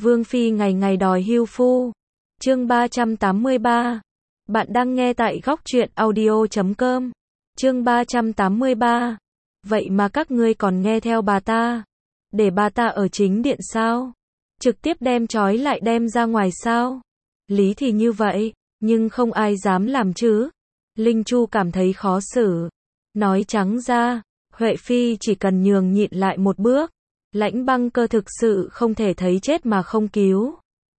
Vương Phi ngày ngày đòi hưu phu. Chương 383. Bạn đang nghe tại góc truyện audio.com. Chương 383. Vậy mà các ngươi còn nghe theo bà ta. Để bà ta ở chính điện sao? Trực tiếp đem trói lại đem ra ngoài sao? Lý thì như vậy, nhưng không ai dám làm chứ. Linh Chu cảm thấy khó xử. Nói trắng ra, Huệ Phi chỉ cần nhường nhịn lại một bước. Lãnh Băng Cơ thực sự không thể thấy chết mà không cứu.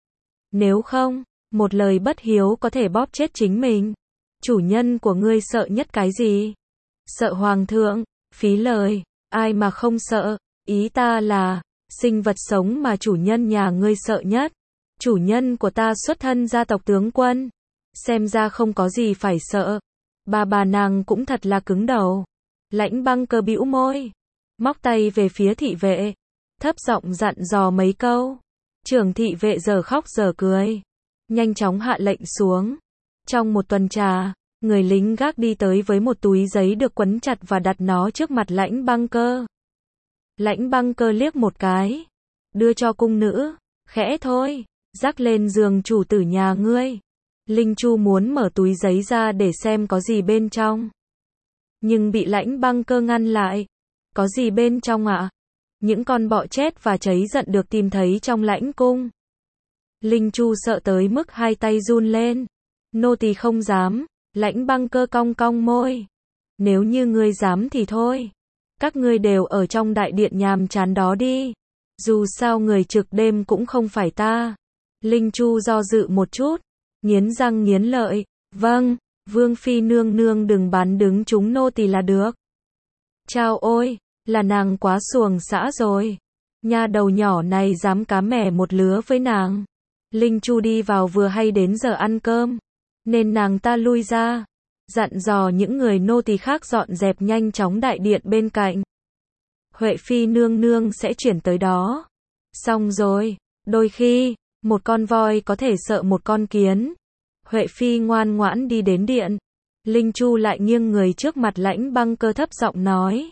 Nếu không, một lời bất hiếu có thể bóp chết chính mình. Chủ nhân của ngươi sợ nhất cái gì? Sợ hoàng thượng, phí lời, ai mà không sợ, ý ta là, sinh vật sống mà chủ nhân nhà ngươi sợ nhất. Chủ nhân của ta xuất thân gia tộc tướng quân. Xem ra không có gì phải sợ. Bà nàng cũng thật là cứng đầu. Lãnh Băng Cơ bĩu môi, móc tay về phía thị vệ, thấp giọng dặn dò mấy câu. Trưởng thị vệ giờ khóc giờ cười, nhanh chóng hạ lệnh xuống. Trong một tuần trà, người lính gác đi tới với một túi giấy được quấn chặt và đặt nó trước mặt Lãnh Băng Cơ. Lãnh Băng Cơ liếc một cái, đưa cho cung nữ, khẽ thôi, rắc lên giường chủ tử nhà ngươi. Linh Chu muốn mở túi giấy ra để xem có gì bên trong, nhưng bị Lãnh Băng Cơ ngăn lại. Có gì bên trong ạ? Những con bọ chết và cháy giận được tìm thấy trong lãnh cung. Linh Chu sợ tới mức hai tay run lên. Nô tỳ không dám. Lãnh Băng Cơ cong cong môi. Nếu như ngươi dám thì thôi. Các ngươi đều ở trong đại điện nhàm chán đó đi. Dù sao người trực đêm cũng không phải ta. Linh Chu do dự một chút, nghiến răng nghiến lợi. Vâng, Vương Phi nương nương đừng bán đứng chúng nô tỳ là được. Chao ôi, là nàng quá xuồng xã rồi. Nha đầu nhỏ này dám cá mẻ một lứa với nàng. Linh Chu đi vào vừa hay đến giờ ăn cơm, nên nàng ta lui ra, dặn dò những người nô tỳ khác dọn dẹp nhanh chóng đại điện bên cạnh. Huệ Phi nương nương sẽ chuyển tới đó. Xong rồi, đôi khi, một con voi có thể sợ một con kiến. Huệ Phi ngoan ngoãn đi đến điện. Linh Chu lại nghiêng người trước mặt Lãnh Băng Cơ thấp giọng nói.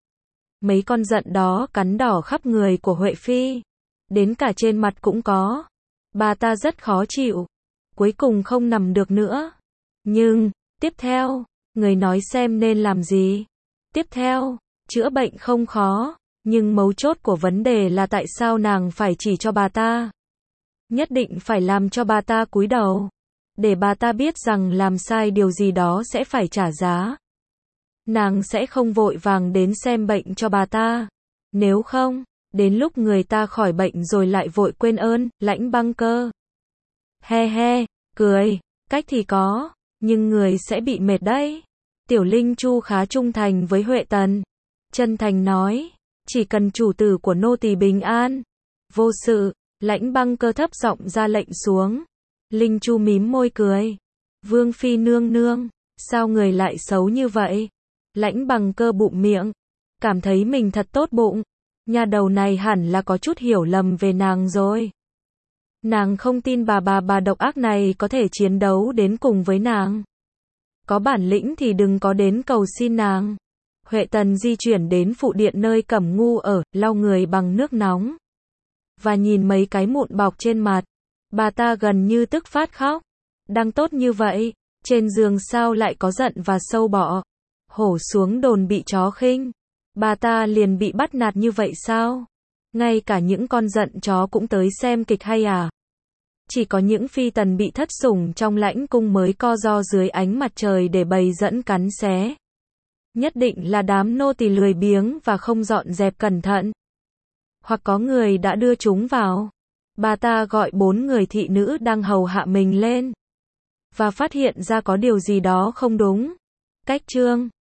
Mấy con giận đó cắn đỏ khắp người của Huệ Phi. Đến cả trên mặt cũng có. Bà ta rất khó chịu. Cuối cùng không nằm được nữa. Nhưng, tiếp theo, người nói xem nên làm gì. Tiếp theo, chữa bệnh không khó. Nhưng mấu chốt của vấn đề là tại sao nàng phải chỉ cho bà ta. Nhất định phải làm cho bà ta cúi đầu. Để bà ta biết rằng làm sai điều gì đó sẽ phải trả giá. Nàng sẽ không vội vàng đến xem bệnh cho bà ta. Nếu không, đến lúc người ta khỏi bệnh rồi lại vội quên ơn. Lãnh Băng Cơ he he, cười, cách thì có, nhưng người sẽ bị mệt đấy. Tiểu Linh Chu khá trung thành với Huệ Tần. Chân thành nói, chỉ cần chủ tử của nô tỳ bình an, vô sự. Lãnh Băng Cơ thấp giọng ra lệnh xuống. Linh Chu mím môi cười. Vương Phi nương nương, sao người lại xấu như vậy? Lãnh Băng Cơ bụng miệng, cảm thấy mình thật tốt bụng. Nhà đầu này hẳn là có chút hiểu lầm về nàng rồi. Nàng không tin bà độc ác này có thể chiến đấu đến cùng với nàng. Có bản lĩnh thì đừng có đến cầu xin nàng. Huệ Tần di chuyển đến phụ điện nơi Cẩm Ngu ở, lau người bằng nước nóng. Và nhìn mấy cái mụn bọc trên mặt. Bà ta gần như tức phát khóc. Đang tốt như vậy, trên giường sao lại có giận và sâu bọ. Hổ xuống đồn bị chó khinh. Bà ta liền bị bắt nạt như vậy sao? Ngay cả những con giận chó cũng tới xem kịch hay à? Chỉ có những phi tần bị thất sủng trong lãnh cung mới co ro dưới ánh mặt trời để bầy dẫn cắn xé. Nhất định là đám nô tỳ lười biếng và không dọn dẹp cẩn thận. Hoặc có người đã đưa chúng vào. Bà ta gọi 4 người thị nữ đang hầu hạ mình lên. Và phát hiện ra có điều gì đó không đúng. Cách chương